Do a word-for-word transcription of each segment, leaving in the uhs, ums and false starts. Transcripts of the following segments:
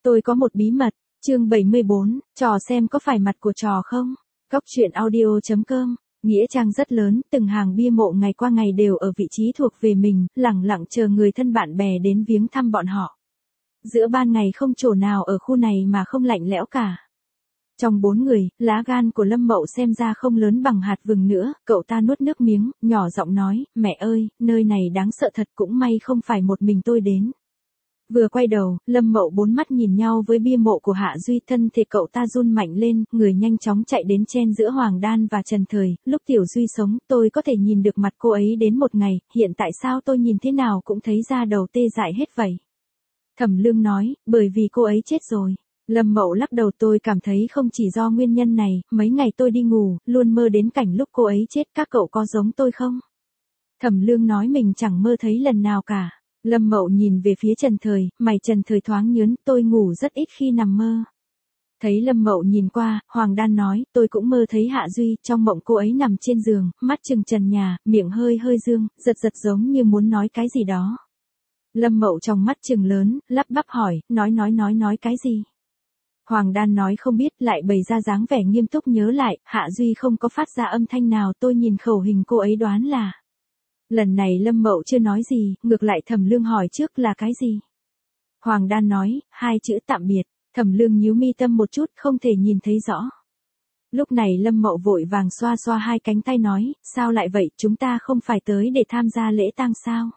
Tôi có một bí mật, chương bảy mươi bốn, trò xem có phải mặt của trò không? Góc truyện audio chấm com, nghĩa trang rất lớn, từng hàng bia mộ ngày qua ngày đều ở vị trí thuộc về mình, lẳng lặng chờ người thân bạn bè đến viếng thăm bọn họ. Giữa ban ngày không chỗ nào ở khu này mà không lạnh lẽo cả. Trong bốn người, lá gan của Lâm Mậu xem ra không lớn bằng hạt vừng nữa, cậu ta nuốt nước miếng, nhỏ giọng nói, mẹ ơi, nơi này đáng sợ thật, cũng may không phải một mình tôi đến. Vừa quay đầu, Lâm Mậu bốn mắt nhìn nhau với bia mộ của Hạ Duy, thân thể cậu ta run mạnh lên, người nhanh chóng chạy đến chen giữa Hoàng Đan và Trần Thời, lúc Tiểu Duy sống, tôi có thể nhìn được mặt cô ấy đến một ngày, hiện tại sao tôi nhìn thế nào cũng thấy da đầu tê dại hết vậy. Thẩm Lương nói, bởi vì cô ấy chết rồi. Lâm Mậu lắc đầu, tôi cảm thấy không chỉ do nguyên nhân này, mấy ngày tôi đi ngủ, luôn mơ đến cảnh lúc cô ấy chết, các cậu có giống tôi không? Thẩm Lương nói mình chẳng mơ thấy lần nào cả. Lâm Mậu nhìn về phía Trần Thời, mày Trần Thời thoáng nhớn, tôi ngủ rất ít khi nằm mơ. Thấy Lâm Mậu nhìn qua, Hoàng Đan nói, tôi cũng mơ thấy Hạ Duy, trong mộng cô ấy nằm trên giường, mắt trừng trần nhà, miệng hơi hơi dương, giật giật giống như muốn nói cái gì đó. Lâm Mậu trong mắt trừng lớn, lắp bắp hỏi, nói nói nói nói cái gì? Hoàng Đan nói không biết, lại bày ra dáng vẻ nghiêm túc nhớ lại, Hạ Duy không có phát ra âm thanh nào, tôi nhìn khẩu hình cô ấy đoán là. Lần này Lâm Mậu chưa nói gì, ngược lại Thẩm Lương hỏi trước là cái gì? Hoàng Đan nói, hai chữ tạm biệt. Thẩm Lương nhíu mi tâm một chút, không thể nhìn thấy rõ. Lúc này Lâm Mậu vội vàng xoa xoa hai cánh tay nói, sao lại vậy, chúng ta không phải tới để tham gia lễ tang sao?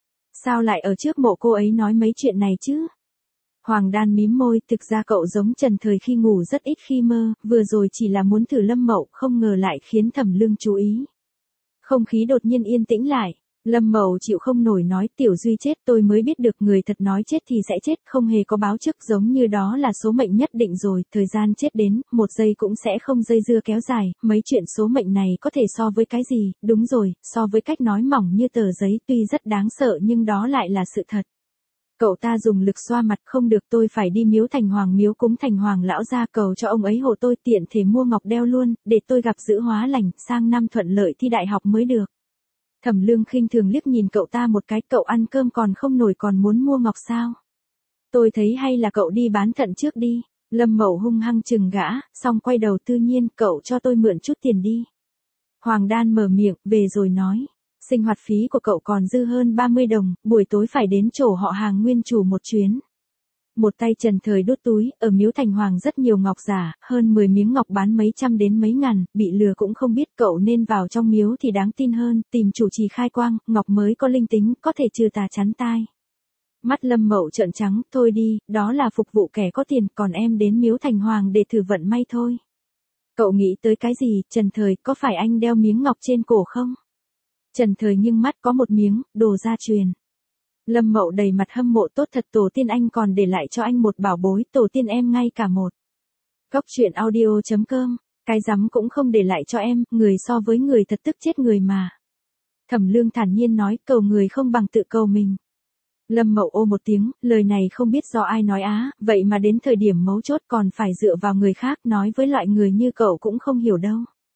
Sao lại ở trước mộ cô ấy nói mấy chuyện này chứ? Hoàng Đan mím môi, thực ra cậu giống Trần Thời khi ngủ rất ít khi mơ, vừa rồi chỉ là muốn thử Lâm Mậu, không ngờ lại khiến Thẩm Lương chú ý. Không khí đột nhiên yên tĩnh lại, Lâm Mậu chịu không nổi nói, Tiểu Duy chết tôi mới biết được người thật nói chết thì sẽ chết, không hề có báo trước, giống như đó là số mệnh nhất định rồi, thời gian chết đến, một giây cũng sẽ không dây dưa kéo dài, mấy chuyện số mệnh này có thể so với cái gì, đúng rồi, so với cách nói mỏng như tờ giấy, tuy rất đáng sợ nhưng đó lại là sự thật. Cậu ta dùng lực xoa mặt, không được, tôi phải đi miếu Thành Hoàng miếu cúng Thành Hoàng lão gia, cầu cho ông ấy hộ tôi, tiện thể mua ngọc đeo luôn, để tôi gặp giữ hóa lành, sang năm thuận lợi thi đại học mới được. Thẩm Lương khinh thường liếc nhìn cậu ta một cái, cậu ăn cơm còn không nổi còn muốn mua ngọc sao? Tôi thấy hay là cậu đi bán thận trước đi. Lâm Mậu hung hăng chừng gã, xong quay đầu, tự nhiên, cậu cho tôi mượn chút tiền đi. Hoàng Đan mở miệng, về rồi nói. Sinh hoạt phí của cậu còn dư hơn ba mươi đồng, buổi tối phải đến chỗ họ Hàng nguyên chủ một chuyến. Một tay Trần Thời đút túi, ở miếu Thành Hoàng rất nhiều ngọc giả, hơn mười miếng ngọc bán mấy trăm đến mấy ngàn, bị lừa cũng không biết, cậu nên vào trong miếu thì đáng tin hơn, tìm chủ trì khai quang, ngọc mới có linh tính, có thể trừ tà chắn tai. Mắt Lâm Mậu trợn trắng, thôi đi, đó là phục vụ kẻ có tiền, còn em đến miếu Thành Hoàng để thử vận may thôi. Cậu nghĩ tới cái gì, Trần Thời, có phải anh đeo miếng ngọc trên cổ không? Trần Thời nghiêng mắt, có một miếng, đồ gia truyền. Lâm Mậu đầy mặt hâm mộ, tốt thật, tổ tiên anh còn để lại cho anh một bảo bối, tổ tiên em ngay cả một. Góc truyện audio chấm com, cái rắm cũng không để lại cho em, người so với người thật tức chết người mà. Thẩm Lương thản nhiên nói, cầu người không bằng tự cầu mình. Lâm Mậu ô một tiếng, lời này không biết do ai nói á, vậy mà đến thời điểm mấu chốt còn phải dựa vào người khác, nói với loại người như cậu cũng không hiểu đâu.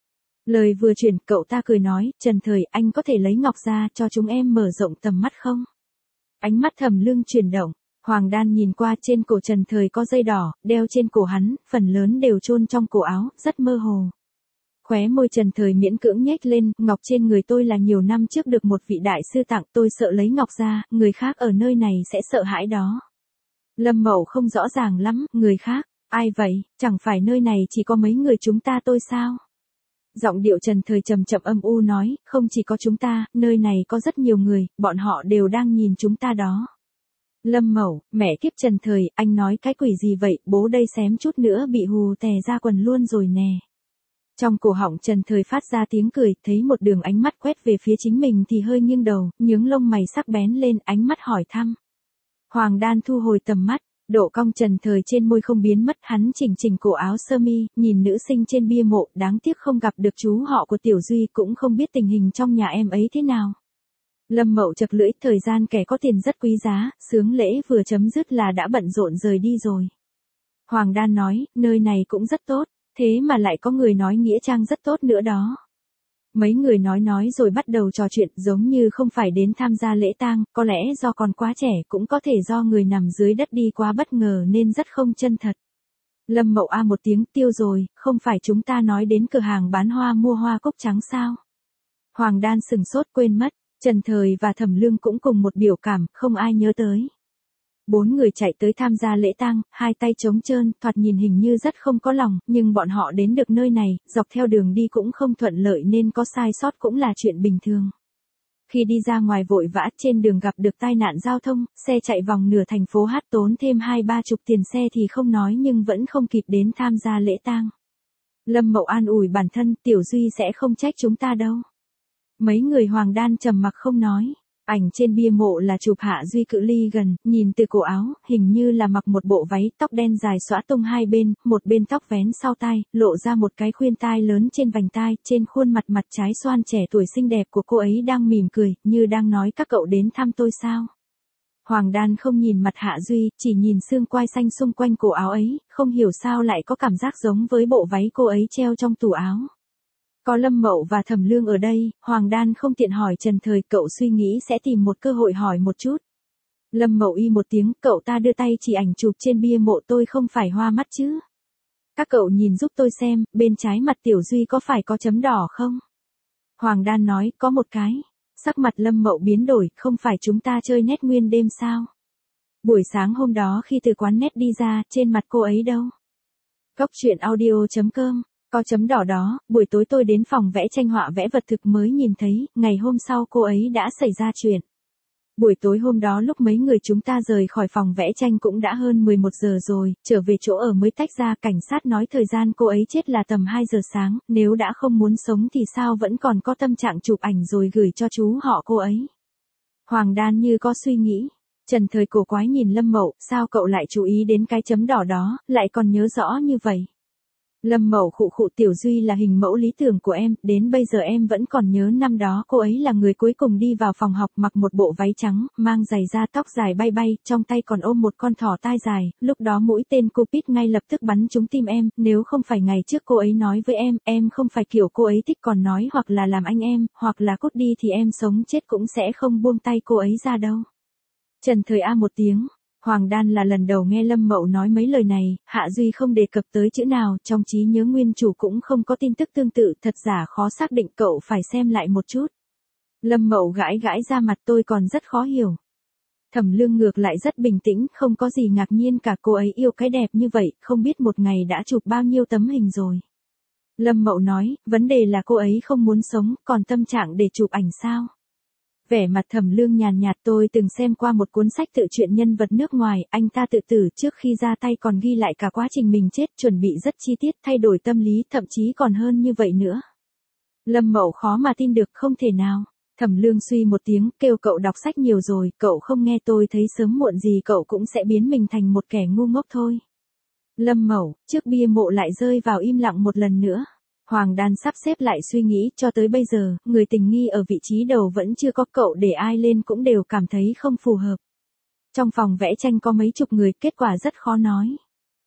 Lời vừa chuyển, cậu ta cười nói, Trần Thời, anh có thể lấy ngọc ra cho chúng em mở rộng tầm mắt không? Ánh mắt Thẩm Lương chuyển động, Hoàng Đan nhìn qua, trên cổ Trần Thời có dây đỏ, đeo trên cổ hắn, phần lớn đều chôn trong cổ áo, rất mơ hồ. Khóe môi Trần Thời miễn cưỡng nhếch lên, ngọc trên người tôi là nhiều năm trước được một vị đại sư tặng, tôi sợ lấy ngọc ra, người khác ở nơi này sẽ sợ hãi đó. Lâm Mậu không rõ ràng lắm, người khác, ai vậy, chẳng phải nơi này chỉ có mấy người chúng ta tôi sao? Giọng điệu Trần Thời trầm chậm âm u nói, không chỉ có chúng ta, nơi này có rất nhiều người, bọn họ đều đang nhìn chúng ta đó. Lâm Mậu, mẹ kiếp Trần Thời, anh nói cái quỷ gì vậy, bố đây xém chút nữa bị hù tè ra quần luôn rồi nè. Trong cổ họng Trần Thời phát ra tiếng cười, thấy một đường ánh mắt quét về phía chính mình thì hơi nghiêng đầu, nhướng lông mày sắc bén lên, ánh mắt hỏi thăm. Hoàng Đan thu hồi tầm mắt. Độ cong Trần Thời trên môi không biến mất, hắn chỉnh chỉnh cổ áo sơ mi, nhìn nữ sinh trên bia mộ, đáng tiếc không gặp được chú họ của Tiểu Duy, cũng không biết tình hình trong nhà em ấy thế nào. Lâm Mậu chật lưỡi, thời gian kẻ có tiền rất quý giá, sướng lễ vừa chấm dứt là đã bận rộn rời đi rồi. Hoàng Đan nói, nơi này cũng rất tốt, thế mà lại có người nói nghĩa trang rất tốt nữa đó. Mấy người nói nói rồi bắt đầu trò chuyện giống như không phải đến tham gia lễ tang, có lẽ do còn quá trẻ cũng có thể do người nằm dưới đất đi quá bất ngờ nên rất không chân thật. Lâm Mậu a một tiếng tiêu rồi, không phải chúng ta nói đến cửa hàng bán hoa mua hoa cúc trắng sao? Hoàng Đan sừng sốt quên mất, Trần Thời và Thẩm Lương cũng cùng một biểu cảm, không ai nhớ tới. Bốn người chạy tới tham gia lễ tang, hai tay trống trơn, thoạt nhìn hình như rất không có lòng, nhưng bọn họ đến được nơi này, dọc theo đường đi cũng không thuận lợi nên có sai sót cũng là chuyện bình thường. Khi đi ra ngoài vội vã trên đường gặp được tai nạn giao thông, xe chạy vòng nửa thành phố hát tốn thêm hai ba chục tiền xe thì không nói nhưng vẫn không kịp đến tham gia lễ tang. Lâm Mậu an ủi bản thân, Tiểu Duy sẽ không trách chúng ta đâu. Mấy người Hoàng Đan trầm mặc không nói. Ảnh trên bia mộ là chụp Hạ Duy cự ly gần, nhìn từ cổ áo, hình như là mặc một bộ váy, tóc đen dài xõa tung hai bên, một bên tóc vén sau tai, lộ ra một cái khuyên tai lớn trên vành tai, trên khuôn mặt mặt trái xoan trẻ tuổi xinh đẹp của cô ấy đang mỉm cười, như đang nói các cậu đến thăm tôi sao. Hoàng Đan không nhìn mặt Hạ Duy, chỉ nhìn xương quai xanh xung quanh cổ áo ấy, không hiểu sao lại có cảm giác giống với bộ váy cô ấy treo trong tủ áo. Có Lâm Mậu và Thẩm Lương ở đây, Hoàng Đan không tiện hỏi Trần Thời, cậu suy nghĩ sẽ tìm một cơ hội hỏi một chút. Lâm Mậu y một tiếng, cậu ta đưa tay chỉ ảnh chụp trên bia mộ tôi không phải hoa mắt chứ. Các cậu nhìn giúp tôi xem, bên trái mặt Tiểu Duy có phải có chấm đỏ không? Hoàng Đan nói, có một cái. Sắc mặt Lâm Mậu biến đổi, không phải chúng ta chơi nét nguyên đêm sao? Buổi sáng hôm đó khi từ quán nét đi ra, trên mặt cô ấy đâu? Cóc truyện audio chấm com Có chấm đỏ đó, buổi tối tôi đến phòng vẽ tranh họa vẽ vật thực mới nhìn thấy, ngày hôm sau cô ấy đã xảy ra chuyện. Buổi tối hôm đó lúc mấy người chúng ta rời khỏi phòng vẽ tranh cũng đã hơn mười một giờ rồi, trở về chỗ ở mới tách ra, cảnh sát nói thời gian cô ấy chết là tầm hai giờ sáng, nếu đã không muốn sống thì sao vẫn còn có tâm trạng chụp ảnh rồi gửi cho chú họ cô ấy. Hoàng Đan như có suy nghĩ. Trần Thời cổ quái nhìn Lâm Mậu, sao cậu lại chú ý đến cái chấm đỏ đó, lại còn nhớ rõ như vậy? Lâm Mậu khụ khụ, Tiểu Duy là hình mẫu lý tưởng của em, đến bây giờ em vẫn còn nhớ năm đó cô ấy là người cuối cùng đi vào phòng học mặc một bộ váy trắng, mang giày da, tóc dài bay bay, trong tay còn ôm một con thỏ tai dài, lúc đó mũi tên Cupid ngay lập tức bắn trúng tim em, nếu không phải ngày trước cô ấy nói với em, em không phải kiểu cô ấy thích còn nói hoặc là làm anh em, hoặc là cút đi thì em sống chết cũng sẽ không buông tay cô ấy ra đâu. Trần Thời a một tiếng. Hoàng Đan là lần đầu nghe Lâm Mậu nói mấy lời này, Hạ Duy không đề cập tới chữ nào, trong trí nhớ nguyên chủ cũng không có tin tức tương tự, thật giả khó xác định, cậu phải xem lại một chút. Lâm Mậu gãi gãi ra mặt, tôi còn rất khó hiểu. Thẩm Lương ngược lại rất bình tĩnh, không có gì ngạc nhiên cả, cô ấy yêu cái đẹp như vậy, không biết một ngày đã chụp bao nhiêu tấm hình rồi. Lâm Mậu nói, vấn đề là cô ấy không muốn sống, còn tâm trạng để chụp ảnh sao? Vẻ mặt Thẩm Lương nhàn nhạt, tôi từng xem qua một cuốn sách tự truyện nhân vật nước ngoài, anh ta tự tử trước khi ra tay còn ghi lại cả quá trình mình chết, chuẩn bị rất chi tiết, thay đổi tâm lý, thậm chí còn hơn như vậy nữa. Lâm Mậu khó mà tin được, không thể nào. Thẩm Lương suy một tiếng, kêu cậu đọc sách nhiều rồi, cậu không nghe tôi thấy sớm muộn gì cậu cũng sẽ biến mình thành một kẻ ngu ngốc thôi. Lâm Mậu, trước bia mộ lại rơi vào im lặng một lần nữa. Hoàng Đan sắp xếp lại suy nghĩ, cho tới bây giờ, người tình nghi ở vị trí đầu vẫn chưa có, cậu để ai lên cũng đều cảm thấy không phù hợp. Trong phòng vẽ tranh có mấy chục người, kết quả rất khó nói.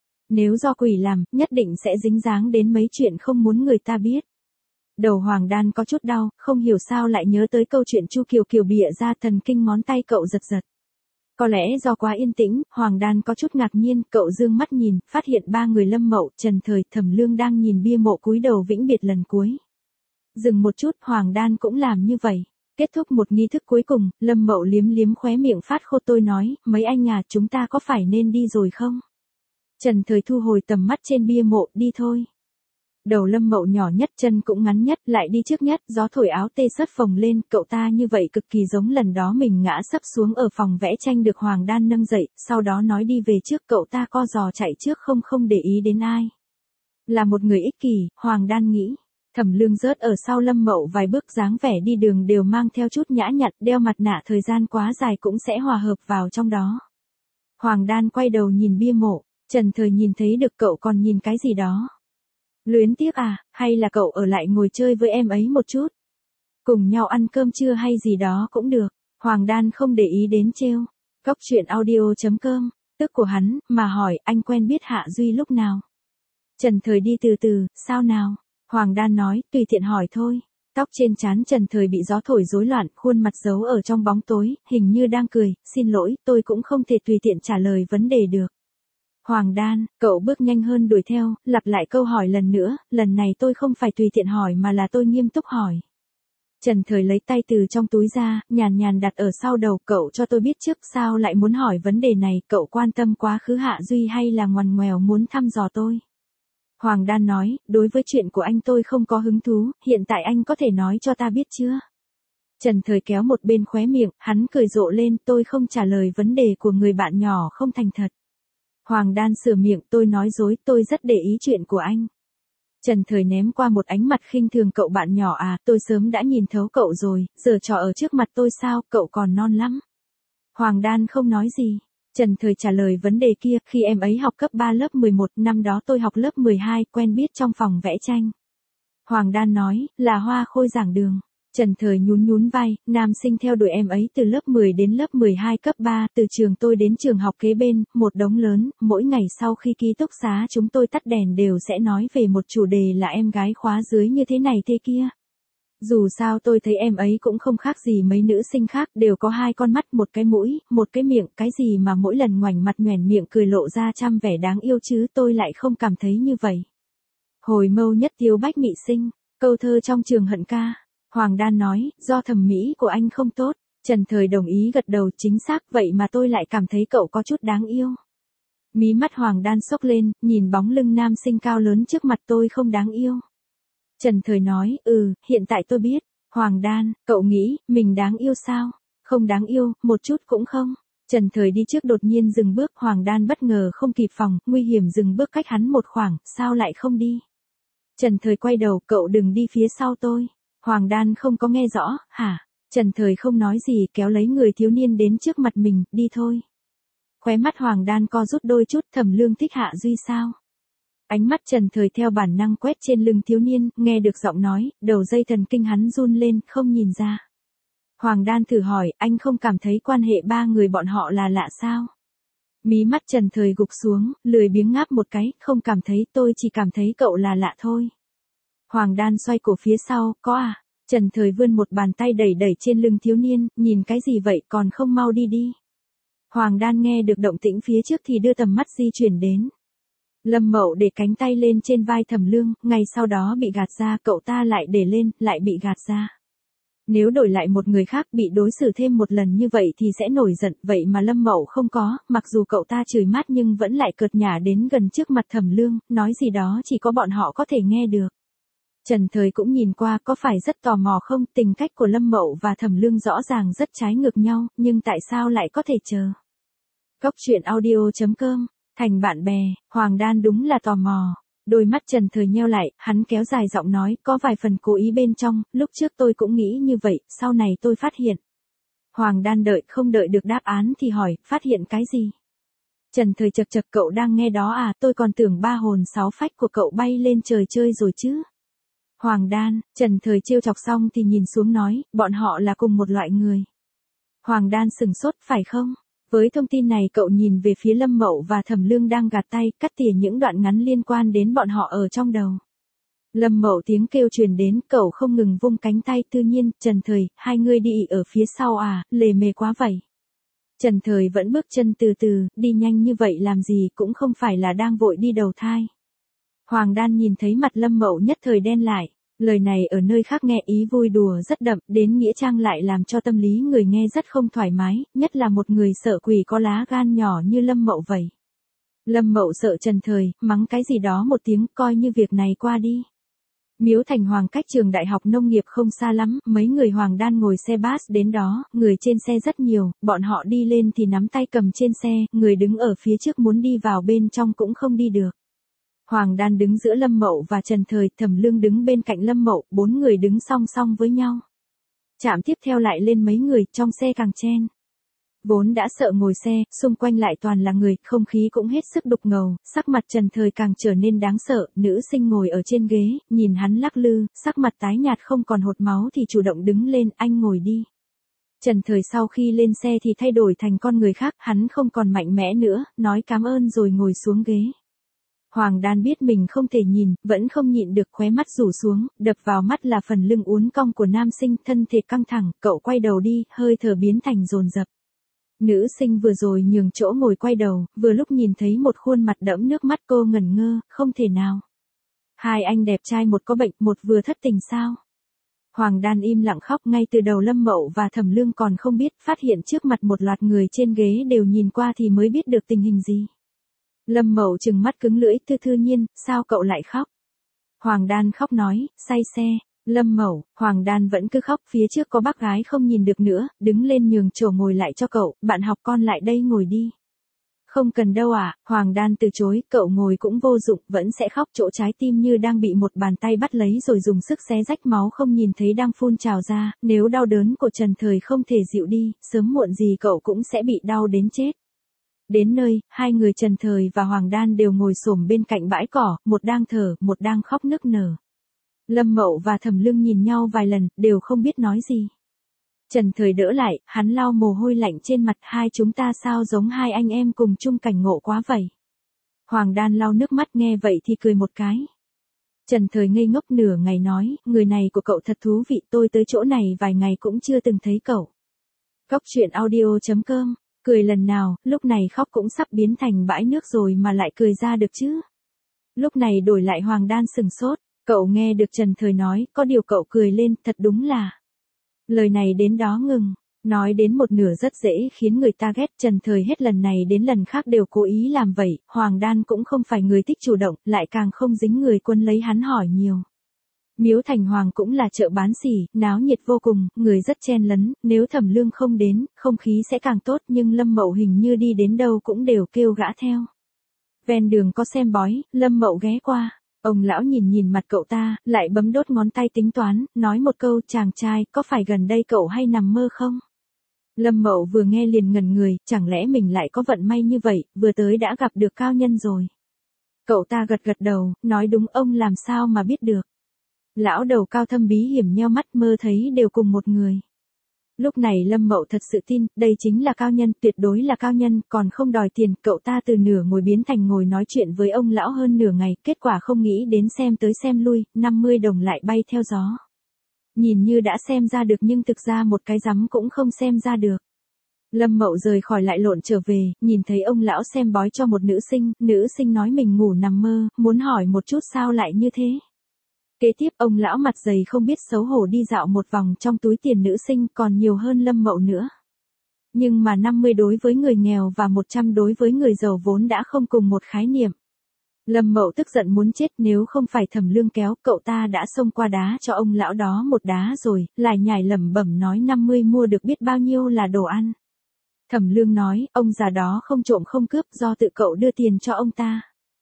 Nếu do quỷ làm, nhất định sẽ dính dáng đến mấy chuyện không muốn người ta biết. Đầu Hoàng Đan có chút đau, không hiểu sao lại nhớ tới câu chuyện Chu Kiều Kiều bịa ra, thần kinh ngón tay cậu giật giật. Có lẽ do quá yên tĩnh, Hoàng Đan có chút ngạc nhiên, cậu dương mắt nhìn, phát hiện ba người Lâm Mậu, Trần Thời, Thẩm Lương đang nhìn bia mộ cúi đầu vĩnh biệt lần cuối. Dừng một chút, Hoàng Đan cũng làm như vậy. Kết thúc một nghi thức cuối cùng, Lâm Mậu liếm liếm khóe miệng phát khô, tôi nói, mấy anh à, chúng ta có phải nên đi rồi không? Trần Thời thu hồi tầm mắt trên bia mộ, đi thôi. Đầu Lâm Mậu nhỏ nhất, chân cũng ngắn nhất, lại đi trước nhất, gió thổi áo tê sất phồng lên, cậu ta như vậy cực kỳ giống lần đó mình ngã sấp xuống ở phòng vẽ tranh được Hoàng Đan nâng dậy, sau đó nói đi về trước, cậu ta co giò chạy trước không không để ý đến ai. Là một người ích kỷ, Hoàng Đan nghĩ. Thẩm Lương rớt ở sau Lâm Mậu vài bước, dáng vẻ đi đường đều mang theo chút nhã nhặn, đeo mặt nạ thời gian quá dài cũng sẽ hòa hợp vào trong đó. Hoàng Đan quay đầu nhìn bia mộ, Trần Thời nhìn thấy được cậu còn nhìn cái gì đó. Luyến tiếc à, hay là cậu ở lại ngồi chơi với em ấy một chút? Cùng nhau ăn cơm trưa hay gì đó cũng được. Hoàng Đan không để ý đến trêu. Cóc truyện audio chấm com, tức của hắn, mà hỏi anh quen biết Hạ Duy lúc nào? Trần Thời đi từ từ, sao nào? Hoàng Đan nói, tùy tiện hỏi thôi. Tóc trên trán Trần Thời bị gió thổi rối loạn, khuôn mặt giấu ở trong bóng tối, hình như đang cười, xin lỗi, tôi cũng không thể tùy tiện trả lời vấn đề được. Hoàng Đan, cậu bước nhanh hơn đuổi theo, lặp lại câu hỏi lần nữa, lần này tôi không phải tùy tiện hỏi mà là tôi nghiêm túc hỏi. Trần Thời lấy tay từ trong túi ra, nhàn nhàn đặt ở sau đầu, cậu cho tôi biết trước sao lại muốn hỏi vấn đề này, cậu quan tâm quá khứ Hạ Duy hay là ngoằn ngoèo muốn thăm dò tôi? Hoàng Đan nói, đối với chuyện của anh tôi không có hứng thú, hiện tại anh có thể nói cho ta biết chưa? Trần Thời kéo một bên khóe miệng, hắn cười rộ lên, tôi không trả lời vấn đề của người bạn nhỏ không thành thật. Hoàng Đan sửa miệng, tôi nói dối, tôi rất để ý chuyện của anh. Trần Thời ném qua một ánh mặt khinh thường, cậu bạn nhỏ à, tôi sớm đã nhìn thấu cậu rồi, giờ trò ở trước mặt tôi sao, cậu còn non lắm. Hoàng Đan không nói gì. Trần Thời trả lời vấn đề kia, khi em ấy học cấp ba lớp mười một, năm đó tôi học lớp mười hai, quen biết trong phòng vẽ tranh. Hoàng Đan nói, là Hoa Khôi giảng đường. Trần Thời nhún nhún vai, nam sinh theo đuổi em ấy từ lớp mười đến lớp mười hai cấp ba, từ trường tôi đến trường học kế bên, một đống lớn, mỗi ngày sau khi ký túc xá chúng tôi tắt đèn đều sẽ nói về một chủ đề là em gái khóa dưới như thế này thế kia. Dù sao tôi thấy em ấy cũng không khác gì mấy nữ sinh khác, đều có hai con mắt, một cái mũi, một cái miệng, cái gì mà mỗi lần ngoảnh mặt nhoẻn miệng cười lộ ra trăm vẻ đáng yêu chứ, tôi lại không cảm thấy như vậy. Hồi mâu nhất tiếu bách mị sinh, câu thơ trong trường hận ca. Hoàng Đan nói, do thẩm mỹ của anh không tốt. Trần Thời đồng ý gật đầu, chính xác, vậy mà tôi lại cảm thấy cậu có chút đáng yêu. Mí mắt Hoàng Đan xốc lên, nhìn bóng lưng nam sinh cao lớn trước mặt, tôi không đáng yêu. Trần Thời nói, ừ, hiện tại tôi biết. Hoàng Đan, cậu nghĩ, mình đáng yêu sao? Không đáng yêu, một chút cũng không. Trần Thời đi trước đột nhiên dừng bước, Hoàng Đan bất ngờ không kịp phòng, nguy hiểm dừng bước cách hắn một khoảng, sao lại không đi? Trần Thời quay đầu, cậu đừng đi phía sau tôi. Hoàng Đan không có nghe rõ, hả? Trần Thời không nói gì, kéo lấy người thiếu niên đến trước mặt mình, đi thôi. Khóe mắt Hoàng Đan co rút đôi chút, Thẩm Lương thích Hạ Duy sao? Ánh mắt Trần Thời theo bản năng quét trên lưng thiếu niên, nghe được giọng nói, đầu dây thần kinh hắn run lên, không nhìn ra. Hoàng Đan thử hỏi, anh không cảm thấy quan hệ ba người bọn họ là lạ sao? Mí mắt Trần Thời gục xuống, lười biếng ngáp một cái, không cảm thấy, tôi chỉ cảm thấy cậu là lạ thôi. Hoàng Đan xoay cổ phía sau, có à? Trần Thời vươn một bàn tay đẩy đẩy trên lưng thiếu niên, nhìn cái gì vậy, còn không mau đi đi. Hoàng Đan nghe được động tĩnh phía trước thì đưa tầm mắt di chuyển đến. Lâm Mậu để cánh tay lên trên vai Thẩm Lương, ngay sau đó bị gạt ra, cậu ta lại để lên, lại bị gạt ra. Nếu đổi lại một người khác bị đối xử thêm một lần như vậy thì sẽ nổi giận, vậy mà Lâm Mậu không có, mặc dù cậu ta chửi mát nhưng vẫn lại cợt nhả đến gần trước mặt Thẩm Lương, nói gì đó chỉ có bọn họ có thể nghe được. Trần Thời cũng nhìn qua, có phải rất tò mò không, tình cách của Lâm Mậu và Thẩm Lương rõ ràng rất trái ngược nhau, nhưng tại sao lại có thể chờ? Góc truyện audio chấm com, thành bạn bè, Hoàng Đan đúng là tò mò. Đôi mắt Trần Thời nheo lại, hắn kéo dài giọng nói, có vài phần cố ý bên trong, lúc trước tôi cũng nghĩ như vậy, sau này tôi phát hiện. Hoàng Đan đợi không đợi được đáp án thì hỏi, phát hiện cái gì? Trần Thời chật chật, cậu đang nghe đó à, tôi còn tưởng ba hồn sáu phách của cậu bay lên trời chơi rồi chứ. Hoàng Đan, Trần Thời trêu chọc xong thì nhìn xuống nói, bọn họ là cùng một loại người. Hoàng Đan sừng sốt, phải không? Với thông tin này cậu nhìn về phía Lâm Mậu và Thẩm Lương đang gạt tay, cắt tỉa những đoạn ngắn liên quan đến bọn họ ở trong đầu. Lâm Mậu tiếng kêu truyền đến, cậu không ngừng vung cánh tay, tự nhiên, Trần Thời, hai người đi ở phía sau à, lề mề quá vậy. Trần Thời vẫn bước chân từ từ, đi nhanh như vậy làm gì, cũng không phải là đang vội đi đầu thai. Hoàng Đan nhìn thấy mặt Lâm Mậu nhất thời đen lại, lời này ở nơi khác nghe ý vui đùa rất đậm, đến nghĩa trang lại làm cho tâm lý người nghe rất không thoải mái, nhất là một người sợ quỷ có lá gan nhỏ như Lâm Mậu vậy. Lâm Mậu sợ Trần Thời, mắng cái gì đó một tiếng, coi như việc này qua đi. Miếu Thành Hoàng cách trường đại học nông nghiệp không xa lắm, mấy người Hoàng Đan ngồi xe bus đến đó, người trên xe rất nhiều, bọn họ đi lên thì nắm tay cầm trên xe, người đứng ở phía trước muốn đi vào bên trong cũng không đi được. Hoàng Đan đứng giữa Lâm Mậu và Trần Thời, Thẩm Lương đứng bên cạnh Lâm Mậu, bốn người đứng song song với nhau. Chạm tiếp theo lại lên mấy người, trong xe càng chen. Vốn đã sợ ngồi xe, xung quanh lại toàn là người, không khí cũng hết sức đục ngầu, sắc mặt Trần Thời càng trở nên đáng sợ, nữ sinh ngồi ở trên ghế, nhìn hắn lắc lư, sắc mặt tái nhạt không còn hột máu thì chủ động đứng lên, anh ngồi đi. Trần Thời sau khi lên xe thì thay đổi thành con người khác, hắn không còn mạnh mẽ nữa, nói cảm ơn rồi ngồi xuống ghế. Hoàng Đan biết mình không thể nhìn, vẫn không nhịn được khóe mắt rủ xuống, đập vào mắt là phần lưng uốn cong của nam sinh, thân thể căng thẳng, cậu quay đầu đi, hơi thở biến thành dồn dập. Nữ sinh vừa rồi nhường chỗ ngồi quay đầu, vừa lúc nhìn thấy một khuôn mặt đẫm nước mắt, cô ngẩn ngơ, không thể nào. Hai anh đẹp trai một có bệnh, một vừa thất tình sao? Hoàng Đan im lặng khóc, ngay từ đầu Lâm Mậu và Thẩm Lương còn không biết, phát hiện trước mặt một loạt người trên ghế đều nhìn qua thì mới biết được tình hình gì. Lâm Mậu trừng mắt cứng lưỡi, Thư Thư Nhiên, sao cậu lại khóc? Hoàng Đan khóc nói, say xe. Lâm Mậu, Hoàng Đan vẫn cứ khóc, phía trước có bác gái không nhìn được nữa, đứng lên nhường chỗ ngồi lại cho cậu, bạn học con lại đây ngồi đi. Không cần đâu ạ, à, Hoàng Đan từ chối, cậu ngồi cũng vô dụng, vẫn sẽ khóc, chỗ trái tim như đang bị một bàn tay bắt lấy rồi dùng sức xé rách, máu không nhìn thấy đang phun trào ra, nếu đau đớn của Trần Thời không thể dịu đi, sớm muộn gì cậu cũng sẽ bị đau đến chết. Đến nơi, hai người Trần Thời và Hoàng Đan đều ngồi xổm bên cạnh bãi cỏ, một đang thở, một đang khóc nức nở. Lâm Mậu và Thẩm Lương nhìn nhau vài lần, đều không biết nói gì. Trần Thời đỡ lại, hắn lau mồ hôi lạnh trên mặt, hai chúng ta sao giống hai anh em cùng chung cảnh ngộ quá vậy. Hoàng Đan lau nước mắt, nghe vậy thì cười một cái. Trần Thời ngây ngốc nửa ngày nói, người này của cậu thật thú vị, tôi tới chỗ này vài ngày cũng chưa từng thấy cậu. Cóc truyện audio chấm com, cười lần nào, lúc này khóc cũng sắp biến thành bãi nước rồi mà lại cười ra được chứ. Lúc này đổi lại Hoàng Đan sừng sốt, cậu nghe được Trần Thời nói, có điều cậu cười lên, thật đúng là. Lời này đến đó ngừng, nói đến một nửa rất dễ khiến người ta ghét, Trần Thời hết lần này đến lần khác đều cố ý làm vậy, Hoàng Đan cũng không phải người thích chủ động, lại càng không dính người quân lấy hắn hỏi nhiều. Miếu Thành Hoàng cũng là chợ bán xỉ, náo nhiệt vô cùng, người rất chen lấn, nếu Thẩm Lương không đến, không khí sẽ càng tốt, nhưng Lâm Mậu hình như đi đến đâu cũng đều kêu gã theo. Ven đường có xem bói, Lâm Mậu ghé qua. Ông lão nhìn nhìn mặt cậu ta, lại bấm đốt ngón tay tính toán, nói một câu, chàng trai, có phải gần đây cậu hay nằm mơ không? Lâm Mậu vừa nghe liền ngẩn người, chẳng lẽ mình lại có vận may như vậy, vừa tới đã gặp được cao nhân rồi. Cậu ta gật gật đầu, nói đúng, ông làm sao mà biết được. Lão đầu cao thâm bí hiểm nheo mắt, mơ thấy đều cùng một người. Lúc này Lâm Mậu thật sự tin, đây chính là cao nhân, tuyệt đối là cao nhân, còn không đòi tiền, cậu ta từ nửa ngồi biến thành ngồi nói chuyện với ông lão hơn nửa ngày, kết quả không nghĩ đến xem tới xem lui, năm mươi đồng lại bay theo gió. Nhìn như đã xem ra được nhưng thực ra một cái rắm cũng không xem ra được. Lâm Mậu rời khỏi lại lộn trở về, nhìn thấy ông lão xem bói cho một nữ sinh, nữ sinh nói mình ngủ nằm mơ, muốn hỏi một chút sao lại như thế. Kế tiếp ông lão mặt dày không biết xấu hổ đi dạo một vòng trong túi tiền nữ sinh còn nhiều hơn Lâm Mậu nữa. Nhưng mà năm mươi đối với người nghèo và một trăm đối với người giàu vốn đã không cùng một khái niệm. Lâm Mậu tức giận muốn chết, nếu không phải Thẩm Lương kéo, cậu ta đã xông qua đá cho ông lão đó một đá rồi, lại nhảy lẩm bẩm nói năm mươi mua được biết bao nhiêu là đồ ăn. Thẩm Lương nói, ông già đó không trộm không cướp, do tự cậu đưa tiền cho ông ta.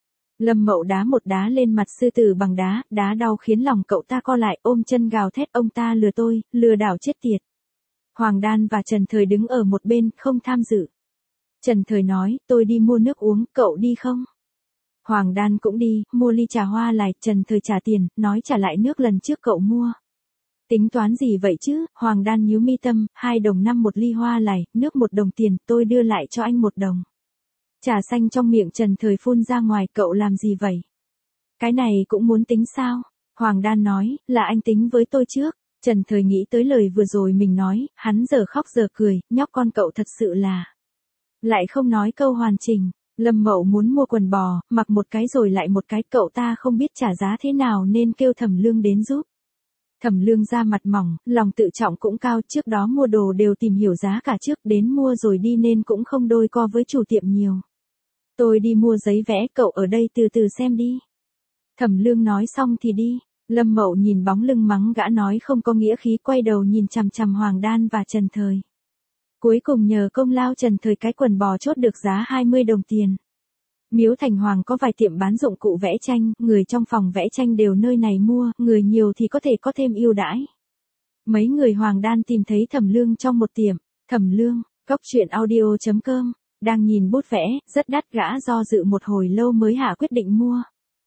Lâm Mậu đá một đá lên mặt sư tử bằng đá, đá đau khiến lòng cậu ta co lại, ôm chân gào thét, ông ta lừa tôi, lừa đảo chết tiệt. Hoàng Đan và Trần Thời đứng ở một bên, không tham dự. Trần Thời nói, tôi đi mua nước uống, cậu đi không? Hoàng Đan cũng đi, mua ly trà hoa lại, Trần Thời trả tiền, nói trả lại nước lần trước cậu mua. Tính toán gì vậy chứ, Hoàng Đan nhíu mi tâm, hai đồng năm một ly hoa lại, nước một đồng tiền, tôi đưa lại cho anh một đồng. Trà xanh trong miệng Trần Thời phun ra ngoài, cậu làm gì vậy? Cái này cũng muốn tính sao? Hoàng Đan nói, là anh tính với tôi trước. Trần Thời nghĩ tới lời vừa rồi mình nói, hắn giờ khóc giờ cười, nhóc con cậu thật sự là. Lại không nói câu hoàn chỉnh. Lâm Mậu muốn mua quần bò, mặc một cái rồi lại một cái, cậu ta không biết trả giá thế nào nên kêu Thẩm Lương đến giúp. Thẩm Lương da mặt mỏng, lòng tự trọng cũng cao, trước đó mua đồ đều tìm hiểu giá cả trước, đến mua rồi đi nên cũng không đôi co với chủ tiệm nhiều. Tôi đi mua giấy vẽ, cậu ở đây từ từ xem đi. Thẩm Lương nói xong thì đi. Lâm Mậu nhìn bóng lưng mắng gã nói không có nghĩa khí, quay đầu nhìn chằm chằm Hoàng Đan và Trần Thời. Cuối cùng nhờ công lao Trần Thời cái quần bò chốt được giá hai mươi đồng tiền. Miếu Thành Hoàng có vài tiệm bán dụng cụ vẽ tranh, người trong phòng vẽ tranh đều nơi này mua, người nhiều thì có thể có thêm ưu đãi. Mấy người Hoàng Đan tìm thấy Thẩm Lương trong một tiệm. Thẩm Lương, cóc truyện audio chấm com, đang nhìn bút vẽ, rất đắt, gã do dự một hồi lâu mới hạ quyết định mua.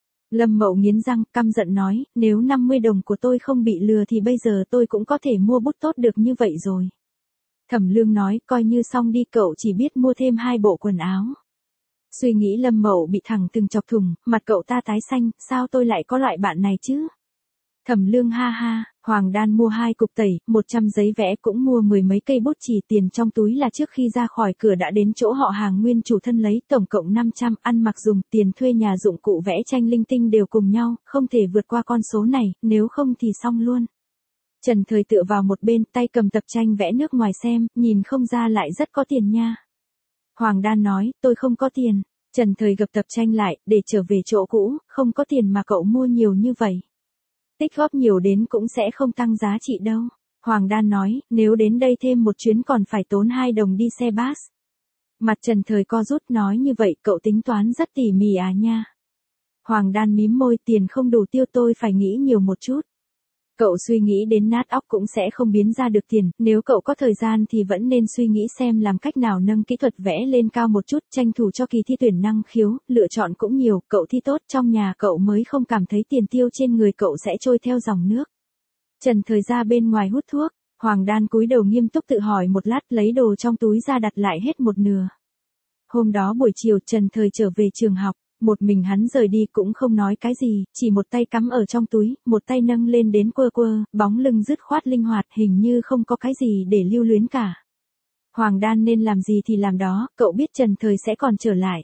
Lâm Mậu nghiến răng, căm giận nói, nếu năm mươi đồng của tôi không bị lừa thì bây giờ tôi cũng có thể mua bút tốt được như vậy rồi. Thẩm Lương nói, coi như xong đi, cậu chỉ biết mua thêm hai bộ quần áo. Suy nghĩ Lâm Mậu bị thẳng từng chọc thủng, mặt cậu ta tái xanh, sao tôi lại có loại bạn này chứ? Thẩm Lương ha ha, Hoàng Đan mua hai cục tẩy, một trăm giấy vẽ cũng mua mười mấy cây bút chì, tiền trong túi là trước khi ra khỏi cửa đã đến chỗ họ hàng nguyên chủ thân lấy, tổng cộng năm trăm, ăn mặc dùng, tiền thuê nhà dụng cụ vẽ tranh linh tinh đều cùng nhau, không thể vượt qua con số này, nếu không thì xong luôn. Trần Thời tựa vào một bên, tay cầm tập tranh vẽ nước ngoài xem, nhìn không ra lại rất có tiền nha. Hoàng Đan nói, tôi không có tiền. Trần Thời gập tập tranh lại, để trở về chỗ cũ, không có tiền mà cậu mua nhiều như vậy. Tích góp nhiều đến cũng sẽ không tăng giá trị đâu. Hoàng Đan nói, nếu đến đây thêm một chuyến còn phải tốn hai đồng đi xe bus. Mặt Trần Thời co rút, nói như vậy cậu tính toán rất tỉ mỉ à nha. Hoàng Đan mím môi, tiền không đủ tiêu, tôi phải nghĩ nhiều một chút. Cậu suy nghĩ đến nát óc cũng sẽ không biến ra được tiền, nếu cậu có thời gian thì vẫn nên suy nghĩ xem làm cách nào nâng kỹ thuật vẽ lên cao một chút, tranh thủ cho kỳ thi tuyển năng khiếu, lựa chọn cũng nhiều, cậu thi tốt trong nhà cậu mới không cảm thấy tiền tiêu trên người cậu sẽ trôi theo dòng nước. Trần Thời ra bên ngoài hút thuốc, Hoàng Đan cúi đầu nghiêm túc tự hỏi một lát, lấy đồ trong túi ra đặt lại hết một nửa. Hôm đó buổi chiều Trần Thời trở về trường học. Một mình hắn rời đi cũng không nói cái gì, chỉ một tay cắm ở trong túi, một tay nâng lên đến quơ quơ, bóng lưng dứt khoát linh hoạt, hình như không có cái gì để lưu luyến cả. Hoàng Đan nên làm gì thì làm đó, cậu biết Trần Thời sẽ còn trở lại.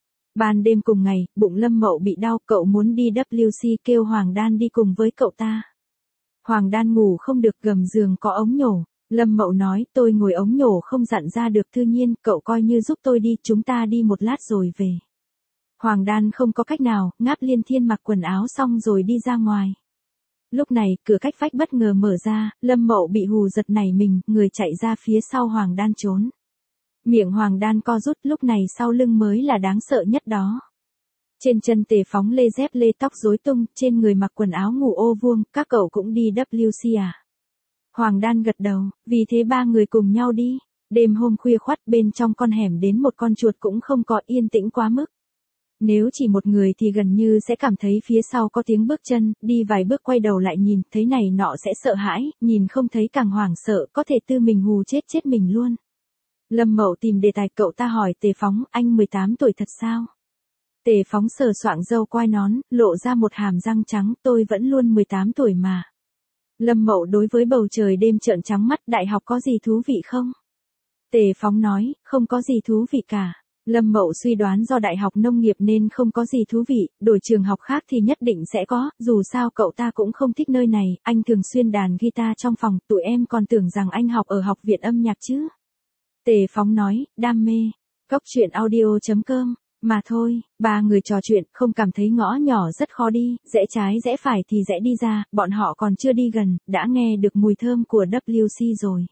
Ban đêm cùng ngày, bụng Lâm Mậu bị đau, cậu muốn đi W C kêu Hoàng Đan đi cùng với cậu ta. Hoàng Đan ngủ không được, gầm giường có ống nhổ. Lâm Mậu nói, tôi ngồi ống nhổ không dặn ra được, tự nhiên, cậu coi như giúp tôi đi, chúng ta đi một lát rồi về. Hoàng Đan không có cách nào, ngáp liên thiên mặc quần áo xong rồi đi ra ngoài. Lúc này, cửa cách vách bất ngờ mở ra, Lâm Mậu bị hù giật nảy mình, người chạy ra phía sau Hoàng Đan trốn. Miệng Hoàng Đan co rút, lúc này sau lưng mới là đáng sợ nhất đó. Trên chân Tề Phóng lê dép lê, tóc rối tung, trên người mặc quần áo ngủ ô vuông, các cậu cũng đi W C à? Hoàng Đan gật đầu, vì thế ba người cùng nhau đi. Đêm hôm khuya khoắt, bên trong con hẻm đến một con chuột cũng không có, yên tĩnh quá mức. Nếu chỉ một người thì gần như sẽ cảm thấy phía sau có tiếng bước chân, đi vài bước quay đầu lại nhìn, thấy này nọ sẽ sợ hãi, nhìn không thấy càng hoảng sợ, có thể tư mình hù chết chết mình luôn. Lâm Mậu tìm đề tài, cậu ta hỏi Tề Phóng, anh mười tám tuổi thật sao? Tề Phóng sờ soạng râu quai nón, lộ ra một hàm răng trắng, tôi vẫn luôn mười tám tuổi mà. Lâm Mậu đối với bầu trời đêm trợn trắng mắt, đại học có gì thú vị không? Tề Phóng nói, không có gì thú vị cả. Lâm Mậu suy đoán do đại học nông nghiệp nên không có gì thú vị, đổi trường học khác thì nhất định sẽ có, dù sao cậu ta cũng không thích nơi này, anh thường xuyên đàn guitar trong phòng, tụi em còn tưởng rằng anh học ở học viện âm nhạc chứ. Tề Phóng nói, đam mê, cóc truyện audio chấm com, mà thôi, ba người trò chuyện, không cảm thấy ngõ nhỏ rất khó đi, rẽ trái rẽ phải thì rẽ đi ra, bọn họ còn chưa đi gần, đã nghe được mùi thơm của W C rồi.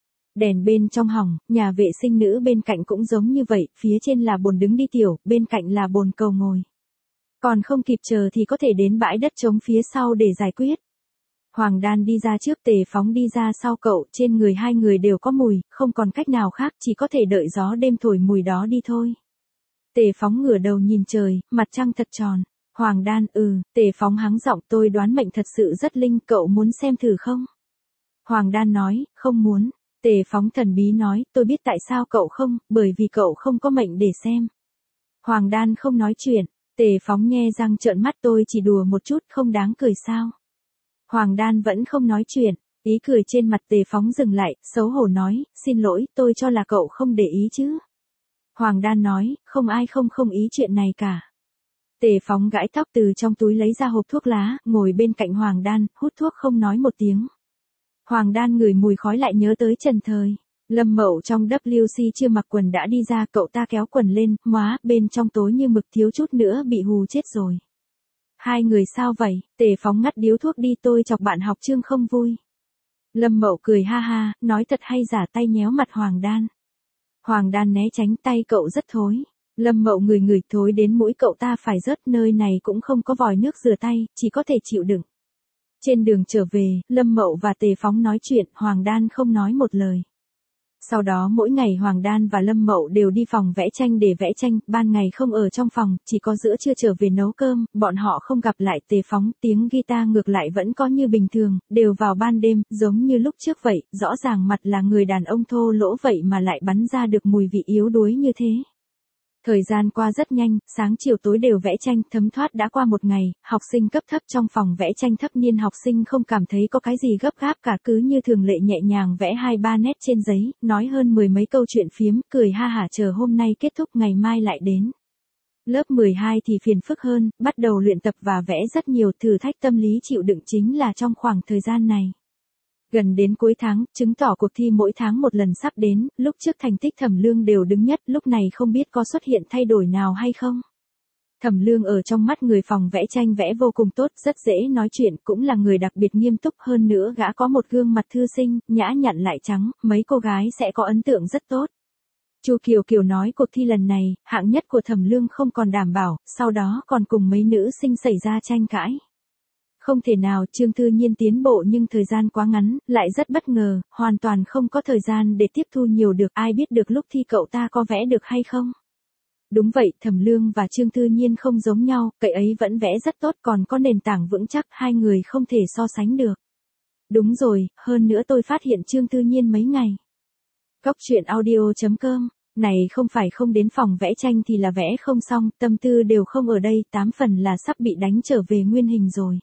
Đèn bên trong hỏng, nhà vệ sinh nữ bên cạnh cũng giống như vậy, phía trên là bồn đứng đi tiểu, bên cạnh là bồn cầu ngồi. Còn không kịp chờ thì có thể đến bãi đất trống phía sau để giải quyết. Hoàng Đan đi ra trước, Tề Phóng đi ra sau cậu, trên người hai người đều có mùi, không còn cách nào khác, chỉ có thể đợi gió đêm thổi mùi đó đi thôi. Tề Phóng ngửa đầu nhìn trời, mặt trăng thật tròn. Hoàng Đan, ừ, Tề Phóng hắng giọng, tôi đoán mệnh thật sự rất linh, cậu muốn xem thử không? Hoàng Đan nói, không muốn. Tề Phóng thần bí nói, tôi biết tại sao cậu không, bởi vì cậu không có mệnh để xem. Hoàng Đan không nói chuyện, Tề Phóng nhe răng trợn mắt, tôi chỉ đùa một chút, không đáng cười sao. Hoàng Đan vẫn không nói chuyện, ý cười trên mặt Tề Phóng dừng lại, xấu hổ nói, xin lỗi, tôi cho là cậu không để ý chứ. Hoàng Đan nói, không ai không không ý chuyện này cả. Tề Phóng gãi tóc, từ trong túi lấy ra hộp thuốc lá, ngồi bên cạnh Hoàng Đan, hút thuốc không nói một tiếng. Hoàng Đan ngửi mùi khói lại nhớ tới Trần Thời. Lâm Mậu trong W C chưa mặc quần đã đi ra, cậu ta kéo quần lên, móa, bên trong tối như mực, thiếu chút nữa bị hù chết rồi. Hai người sao vậy? Tề Phóng ngắt điếu thuốc đi, tôi chọc bạn học Trương không vui. Lâm Mậu cười ha ha, nói thật hay, giả tay nhéo mặt Hoàng Đan. Hoàng Đan né tránh, tay cậu rất thối. Lâm Mậu ngửi ngửi, thối đến mũi cậu ta phải rớt, nơi này cũng không có vòi nước rửa tay, chỉ có thể chịu đựng. Trên đường trở về, Lâm Mậu và Tề Phóng nói chuyện, Hoàng Đan không nói một lời. Sau đó mỗi ngày Hoàng Đan và Lâm Mậu đều đi phòng vẽ tranh để vẽ tranh, ban ngày không ở trong phòng, chỉ có giữa trưa trở về nấu cơm, bọn họ không gặp lại Tề Phóng, tiếng guitar ngược lại vẫn có như bình thường, đều vào ban đêm, giống như lúc trước vậy, rõ ràng mặt là người đàn ông thô lỗ vậy mà lại bắn ra được mùi vị yếu đuối như thế. Thời gian qua rất nhanh, sáng chiều tối đều vẽ tranh, thấm thoát đã qua một ngày, học sinh cấp thấp trong phòng vẽ tranh thấp niên học sinh không cảm thấy có cái gì gấp gáp cả, cứ như thường lệ nhẹ nhàng vẽ hai ba nét trên giấy, nói hơn mười mấy câu chuyện phiếm, cười ha hả chờ hôm nay kết thúc ngày mai lại đến. Lớp mười hai thì phiền phức hơn, bắt đầu luyện tập và vẽ rất nhiều, thử thách tâm lý chịu đựng chính là trong khoảng thời gian này. Gần đến cuối tháng, chứng tỏ cuộc thi mỗi tháng một lần sắp đến, lúc trước thành tích Thẩm Lương đều đứng nhất, lúc này không biết có xuất hiện thay đổi nào hay không. Thẩm Lương ở trong mắt người phòng vẽ tranh vẽ vô cùng tốt, rất dễ nói chuyện, cũng là người đặc biệt nghiêm túc, hơn nữa gã có một gương mặt thư sinh, nhã nhặn lại trắng, mấy cô gái sẽ có ấn tượng rất tốt. Chu Kiều Kiều nói cuộc thi lần này, hạng nhất của Thẩm Lương không còn đảm bảo, sau đó còn cùng mấy nữ sinh xảy ra tranh cãi. Không thể nào, Trương Thư Nhiên tiến bộ nhưng thời gian quá ngắn, lại rất bất ngờ, hoàn toàn không có thời gian để tiếp thu nhiều được, ai biết được lúc thi cậu ta có vẽ được hay không. Đúng vậy, Thẩm Lương và Trương Thư Nhiên không giống nhau, cậu ấy vẫn vẽ rất tốt, còn có nền tảng vững chắc, hai người không thể so sánh được. Đúng rồi, hơn nữa tôi phát hiện Trương Thư Nhiên mấy ngày. Cóc truyện audio chấm com, này không phải không đến phòng vẽ tranh thì là vẽ không xong, tâm tư đều không ở đây, tám phần là sắp bị đánh trở về nguyên hình rồi.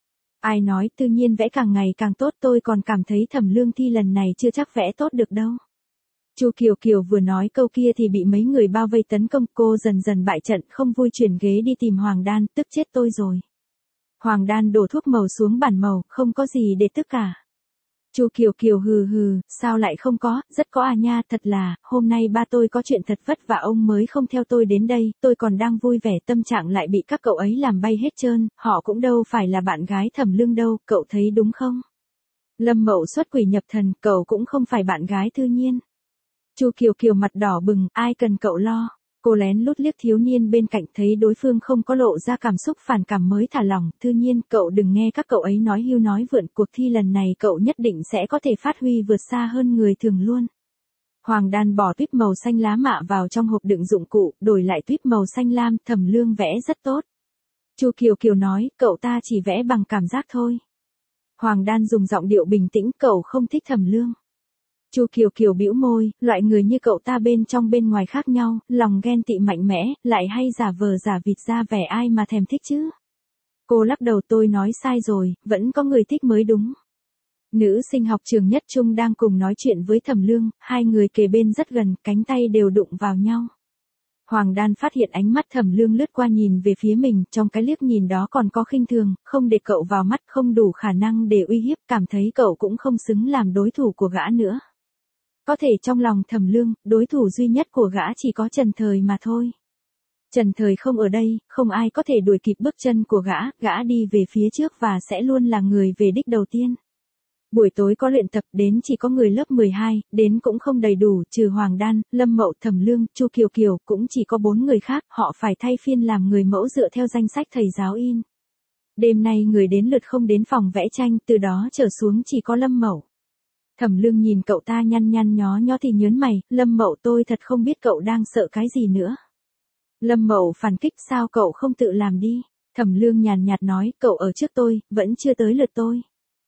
Ai nói, tự nhiên vẽ càng ngày càng tốt, tôi còn cảm thấy Thẩm Lương thi lần này chưa chắc vẽ tốt được đâu. Chu Kiều Kiều vừa nói câu kia thì bị mấy người bao vây tấn công, cô dần dần bại trận, không vui chuyển ghế đi tìm Hoàng Đan, tức chết tôi rồi. Hoàng Đan đổ thuốc màu xuống bàn màu, không có gì để tức cả. Chu Kiều Kiều hừ hừ, sao lại không có, rất có à nha, thật là, hôm nay ba tôi có chuyện thật vất vả ông mới không theo tôi đến đây, tôi còn đang vui vẻ tâm trạng lại bị các cậu ấy làm bay hết trơn, họ cũng đâu phải là bạn gái Thẩm Lương đâu, cậu thấy đúng không? Lâm Mậu xuất quỷ nhập thần, cậu cũng không phải bạn gái Thư Nhiên. Chu Kiều Kiều mặt đỏ bừng, ai cần cậu lo. Cô lén lút liếc thiếu niên bên cạnh, thấy đối phương không có lộ ra cảm xúc phản cảm mới thả lỏng, Thư Nhiên, cậu đừng nghe các cậu ấy nói hưu nói vượn, cuộc thi lần này cậu nhất định sẽ có thể phát huy vượt xa hơn người thường luôn. Hoàng Đan bỏ tuyếp màu xanh lá mạ vào trong hộp đựng dụng cụ, đổi lại tuyếp màu xanh lam, Thẩm Lương vẽ rất tốt. Chu Kiều Kiều nói, cậu ta chỉ vẽ bằng cảm giác thôi. Hoàng Đan dùng giọng điệu bình tĩnh, cậu không thích Thẩm Lương. Chu Kiều Kiều bĩu môi, loại người như cậu ta bên trong bên ngoài khác nhau, lòng ghen tị mạnh mẽ, lại hay giả vờ giả vịt ra vẻ ai mà thèm thích chứ. Cô lắc đầu, tôi nói sai rồi, vẫn có người thích mới đúng. Nữ sinh học trường Nhất Trung đang cùng nói chuyện với Thẩm Lương, hai người kề bên rất gần, cánh tay đều đụng vào nhau. Hoàng Đan phát hiện ánh mắt Thẩm Lương lướt qua nhìn về phía mình, trong cái liếc nhìn đó còn có khinh thường, không để cậu vào mắt, không đủ khả năng để uy hiếp, cảm thấy cậu cũng không xứng làm đối thủ của gã nữa. Có thể trong lòng Thẩm Lương, đối thủ duy nhất của gã chỉ có Trần Thời mà thôi. Trần Thời không ở đây, không ai có thể đuổi kịp bước chân của gã, gã đi về phía trước và sẽ luôn là người về đích đầu tiên. Buổi tối có luyện tập, đến chỉ có người lớp mười hai, đến cũng không đầy đủ, trừ Hoàng Đan, Lâm Mậu, Thẩm Lương, Chu Kiều Kiều, cũng chỉ có bốn người khác, họ phải thay phiên làm người mẫu dựa theo danh sách thầy giáo in. Đêm nay người đến lượt không đến phòng vẽ tranh, từ đó trở xuống chỉ có Lâm Mậu. Thẩm Lương nhìn cậu ta nhăn nhăn nhó nhó thì nhớn mày, Lâm Mậu, tôi thật không biết cậu đang sợ cái gì nữa. Lâm Mậu phản kích, sao cậu không tự làm đi. Thẩm Lương nhàn nhạt nói, cậu ở trước tôi, vẫn chưa tới lượt tôi.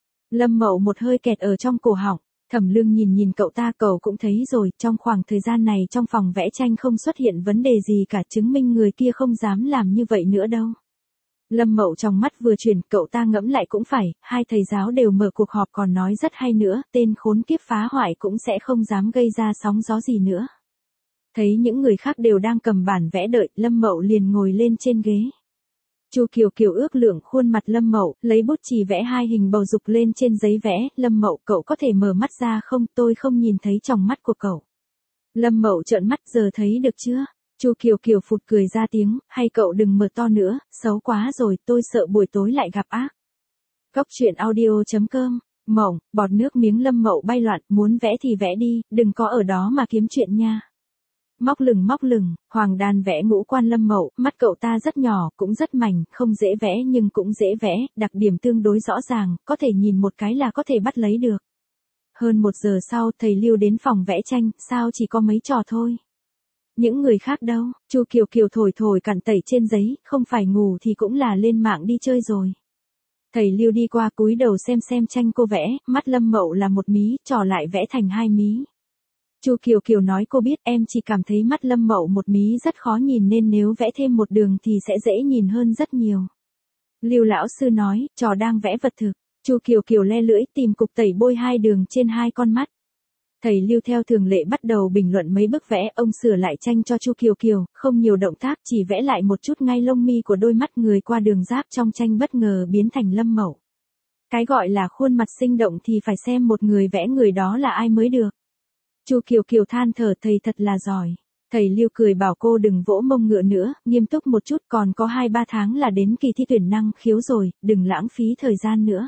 Lâm Mậu một hơi kẹt ở trong cổ họng. Thẩm Lương nhìn nhìn cậu ta, cậu cũng thấy rồi, trong khoảng thời gian này trong phòng vẽ tranh không xuất hiện vấn đề gì cả, chứng minh người kia không dám làm như vậy nữa đâu. Lâm Mậu trong mắt vừa chuyển, cậu ta ngẫm lại cũng phải, hai thầy giáo đều mở cuộc họp còn nói rất hay nữa, tên khốn kiếp phá hoại cũng sẽ không dám gây ra sóng gió gì nữa. Thấy những người khác đều đang cầm bản vẽ đợi, Lâm Mậu liền ngồi lên trên ghế. Chu Kiều Kiều ước lượng khuôn mặt Lâm Mậu, lấy bút chì vẽ hai hình bầu dục lên trên giấy vẽ, Lâm Mậu, cậu có thể mở mắt ra không, tôi không nhìn thấy tròng mắt của cậu. Lâm Mậu trợn mắt, giờ thấy được chưa? Chu Kiều Kiều phụt cười ra tiếng, hay cậu đừng mở to nữa, xấu quá rồi, tôi sợ buổi tối lại gặp ác. Cóc truyện audio chấm com, Mộng, bọt nước miếng Lâm Mậu bay loạn, muốn vẽ thì vẽ đi, đừng có ở đó mà kiếm chuyện nha. Móc lừng móc lừng, Hoàng Đan vẽ ngũ quan Lâm Mậu, mắt cậu ta rất nhỏ, cũng rất mảnh, không dễ vẽ nhưng cũng dễ vẽ, đặc điểm tương đối rõ ràng, có thể nhìn một cái là có thể bắt lấy được. Hơn một giờ sau, thầy Lưu đến phòng vẽ tranh, sao chỉ có mấy trò thôi. Những người khác đâu, Chu Kiều Kiều thổi thổi cặn tẩy trên giấy, không phải ngủ thì cũng là lên mạng đi chơi rồi. Thầy Lưu đi qua cúi đầu xem xem tranh cô vẽ, mắt Lâm Mậu là một mí, trò lại vẽ thành hai mí. Chu Kiều Kiều nói cô biết, em chỉ cảm thấy mắt Lâm Mậu một mí rất khó nhìn nên nếu vẽ thêm một đường thì sẽ dễ nhìn hơn rất nhiều. Lưu lão sư nói, trò đang vẽ vật thực. Chu Kiều Kiều le lưỡi tìm cục tẩy bôi hai đường trên hai con mắt. Thầy Lưu theo thường lệ bắt đầu bình luận mấy bức vẽ, ông sửa lại tranh cho Chu Kiều Kiều, không nhiều động tác, chỉ vẽ lại một chút ngay lông mi của đôi mắt người qua đường giáp trong tranh bất ngờ biến thành Lâm Mậu. Cái gọi là khuôn mặt sinh động thì phải xem một người vẽ người đó là ai mới được. Chu Kiều Kiều than thở, thầy thật là giỏi. Thầy Lưu cười bảo cô đừng vỗ mông ngựa nữa, nghiêm túc một chút, còn có hai ba tháng là đến kỳ thi tuyển năng khiếu rồi, đừng lãng phí thời gian nữa.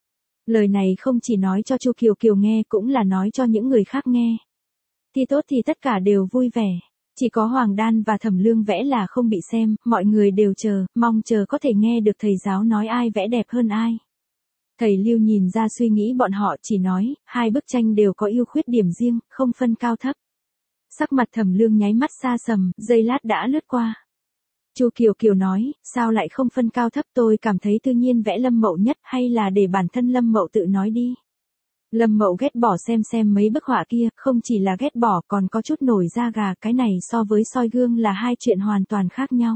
Lời này không chỉ nói cho Chu Kiều Kiều nghe cũng là nói cho những người khác nghe. Thi tốt thì tất cả đều vui vẻ. Chỉ có Hoàng Đan và Thẩm Lương vẽ là không bị xem, mọi người đều chờ, mong chờ có thể nghe được thầy giáo nói ai vẽ đẹp hơn ai. Thầy Lưu nhìn ra suy nghĩ bọn họ, chỉ nói, hai bức tranh đều có ưu khuyết điểm riêng, không phân cao thấp. Sắc mặt Thẩm Lương nháy mắt xa sầm, giây lát đã lướt qua. Chu Kiều Kiều nói, sao lại không phân cao thấp, tôi cảm thấy tự nhiên vẽ Lâm Mậu nhất, hay là để bản thân Lâm Mậu tự nói đi. Lâm Mậu ghét bỏ xem xem mấy bức họa kia, không chỉ là ghét bỏ còn có chút nổi da gà, cái này so với soi gương là hai chuyện hoàn toàn khác nhau.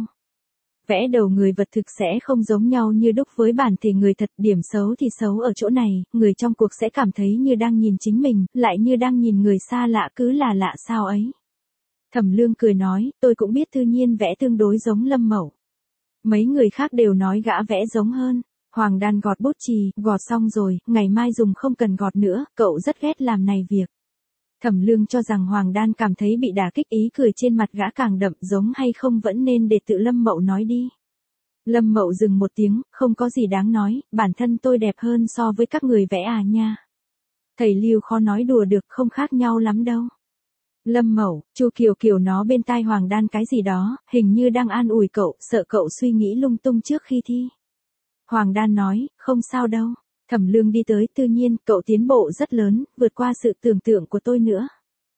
Vẽ đầu người vật thực sẽ không giống nhau như đúc với bản thể người thật, điểm xấu thì xấu ở chỗ này, người trong cuộc sẽ cảm thấy như đang nhìn chính mình, lại như đang nhìn người xa lạ, cứ là lạ sao ấy. Thẩm Lương cười nói, tôi cũng biết tự nhiên vẽ tương đối giống Lâm Mậu. Mấy người khác đều nói gã vẽ giống hơn. Hoàng Đan gọt bút chì, gọt xong rồi, ngày mai dùng không cần gọt nữa, cậu rất ghét làm này việc. Thẩm Lương cho rằng Hoàng Đan cảm thấy bị đả kích, ý cười trên mặt gã càng đậm, giống hay không vẫn nên để tự Lâm Mậu nói đi. Lâm Mậu dừng một tiếng, không có gì đáng nói, bản thân tôi đẹp hơn so với các người vẽ à nha. Thầy Lưu khó nói đùa được, không khác nhau lắm đâu. Lâm Mậu, Chu Kiều Kiều nó bên tai Hoàng Đan cái gì đó, hình như đang an ủi cậu, sợ cậu suy nghĩ lung tung trước khi thi. Hoàng Đan nói, không sao đâu. Thẩm Lương đi tới, tự nhiên, cậu tiến bộ rất lớn, vượt qua sự tưởng tượng của tôi nữa.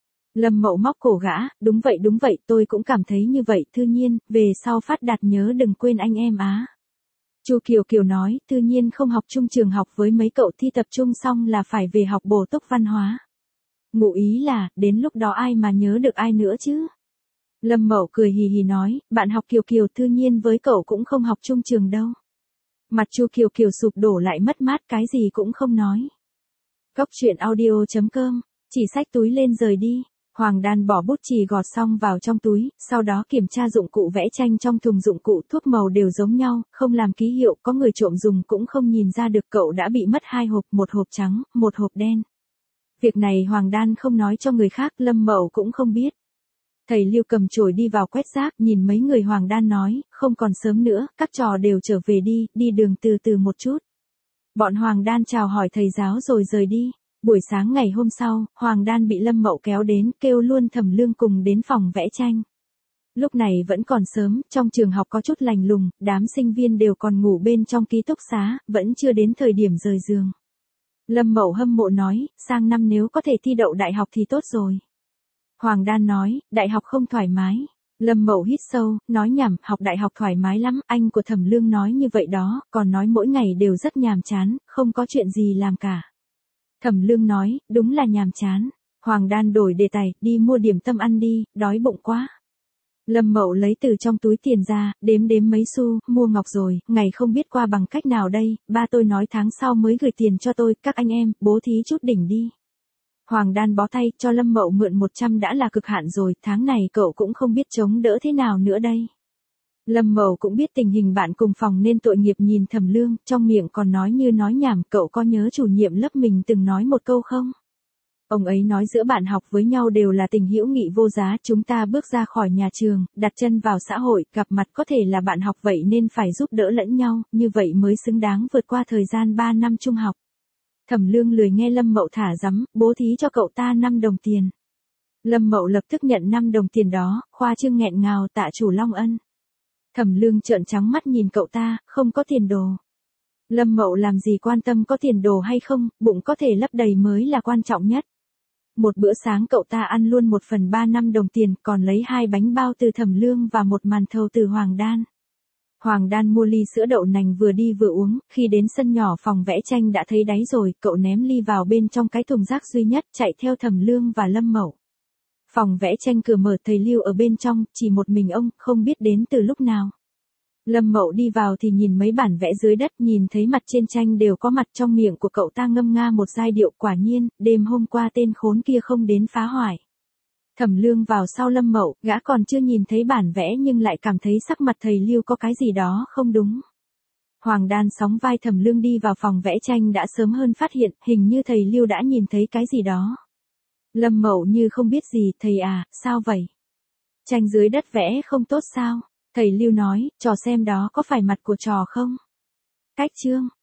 Lâm Mậu móc cổ gã, đúng vậy đúng vậy, tôi cũng cảm thấy như vậy, tự nhiên, về sau phát đạt nhớ đừng quên anh em á. Chu Kiều Kiều nói, tự nhiên không học chung trường học với mấy cậu, thi tập trung xong là phải về học bổ túc văn hóa. Ngụ ý là, đến lúc đó ai mà nhớ được ai nữa chứ. Lâm Mậu cười hì hì nói, bạn học Kiều Kiều, tự nhiên với cậu cũng không học chung trường đâu. Mặt Chu Kiều Kiều sụp đổ lại, mất mát, cái gì cũng không nói. Cóc truyện audio chấm com, chỉ xách túi lên rời đi. Hoàng Đan bỏ bút chì gọt xong vào trong túi, sau đó kiểm tra dụng cụ vẽ tranh trong thùng dụng cụ, thuốc màu đều giống nhau, không làm ký hiệu, có người trộm dùng cũng không nhìn ra được, cậu đã bị mất hai hộp, một hộp trắng, một hộp đen. Việc này Hoàng Đan không nói cho người khác, Lâm Mậu cũng không biết. Thầy Lưu cầm chổi đi vào quét rác, nhìn mấy người Hoàng Đan nói, không còn sớm nữa, các trò đều trở về đi, đi đường từ từ một chút. Bọn Hoàng Đan chào hỏi thầy giáo rồi rời đi. Buổi sáng ngày hôm sau, Hoàng Đan bị Lâm Mậu kéo đến, kêu luôn Thẩm Lương cùng đến phòng vẽ tranh. Lúc này vẫn còn sớm, trong trường học có chút lành lùng, đám sinh viên đều còn ngủ bên trong ký túc xá, vẫn chưa đến thời điểm rời giường. Lâm Mậu hâm mộ nói, sang năm nếu có thể thi đậu đại học thì tốt rồi. Hoàng Đan nói, đại học không thoải mái. Lâm Mậu hít sâu, nói nhảm, học đại học thoải mái lắm, anh của Thẩm Lương nói như vậy đó, còn nói mỗi ngày đều rất nhàm chán, không có chuyện gì làm cả. Thẩm Lương nói, đúng là nhàm chán. Hoàng Đan đổi đề tài, đi mua điểm tâm ăn đi, đói bụng quá. Lâm Mậu lấy từ trong túi tiền ra, đếm đếm mấy xu, mua ngọc rồi, ngày không biết qua bằng cách nào đây, ba tôi nói tháng sau mới gửi tiền cho tôi, các anh em, bố thí chút đỉnh đi. Hoàng Đan bó tay, cho Lâm Mậu mượn một trăm đã là cực hạn rồi, tháng này cậu cũng không biết chống đỡ thế nào nữa đây. Lâm Mậu cũng biết tình hình bạn cùng phòng nên tội nghiệp nhìn Thẩm Lương, trong miệng còn nói như nói nhảm, cậu có nhớ chủ nhiệm lớp mình từng nói một câu không? Ông ấy nói giữa bạn học với nhau đều là tình hữu nghị vô giá, chúng ta bước ra khỏi nhà trường, đặt chân vào xã hội, gặp mặt có thể là bạn học vậy nên phải giúp đỡ lẫn nhau, như vậy mới xứng đáng vượt qua thời gian ba năm trung học. Thẩm Lương lười nghe Lâm Mậu thả rắm, bố thí cho cậu ta năm đồng tiền. Lâm Mậu lập tức nhận năm đồng tiền đó, khoa trương nghẹn ngào, tạ chủ Long ân. Thẩm Lương trợn trắng mắt nhìn cậu ta, không có tiền đồ. Lâm Mậu làm gì quan tâm có tiền đồ hay không, bụng có thể lấp đầy mới là quan trọng nhất. Một bữa sáng cậu ta ăn luôn một phần ba năm đồng tiền, còn lấy hai bánh bao từ Thẩm Lương và một màn thầu từ Hoàng Đan. Hoàng Đan mua ly sữa đậu nành vừa đi vừa uống, khi đến sân nhỏ phòng vẽ tranh đã thấy đáy rồi, cậu ném ly vào bên trong cái thùng rác duy nhất, chạy theo Thẩm Lương và Lâm Mậu. Phòng vẽ tranh cửa mở, thầy Lưu ở bên trong, chỉ một mình ông, không biết đến từ lúc nào. Lâm Mậu đi vào thì nhìn mấy bản vẽ dưới đất, nhìn thấy mặt trên tranh đều có mặt, trong miệng của cậu ta ngâm nga một giai điệu, quả nhiên, đêm hôm qua tên khốn kia không đến phá hoại. Thẩm Lương vào sau Lâm Mậu, gã còn chưa nhìn thấy bản vẽ nhưng lại cảm thấy sắc mặt thầy Lưu có cái gì đó không đúng. Hoàng Đan sóng vai Thẩm Lương đi vào phòng vẽ tranh đã sớm hơn phát hiện, hình như thầy Lưu đã nhìn thấy cái gì đó. Lâm Mậu như không biết gì, thầy à, sao vậy? Tranh dưới đất vẽ không tốt sao? Thầy Lưu nói, trò xem đó có phải mặt của trò không? Cách chương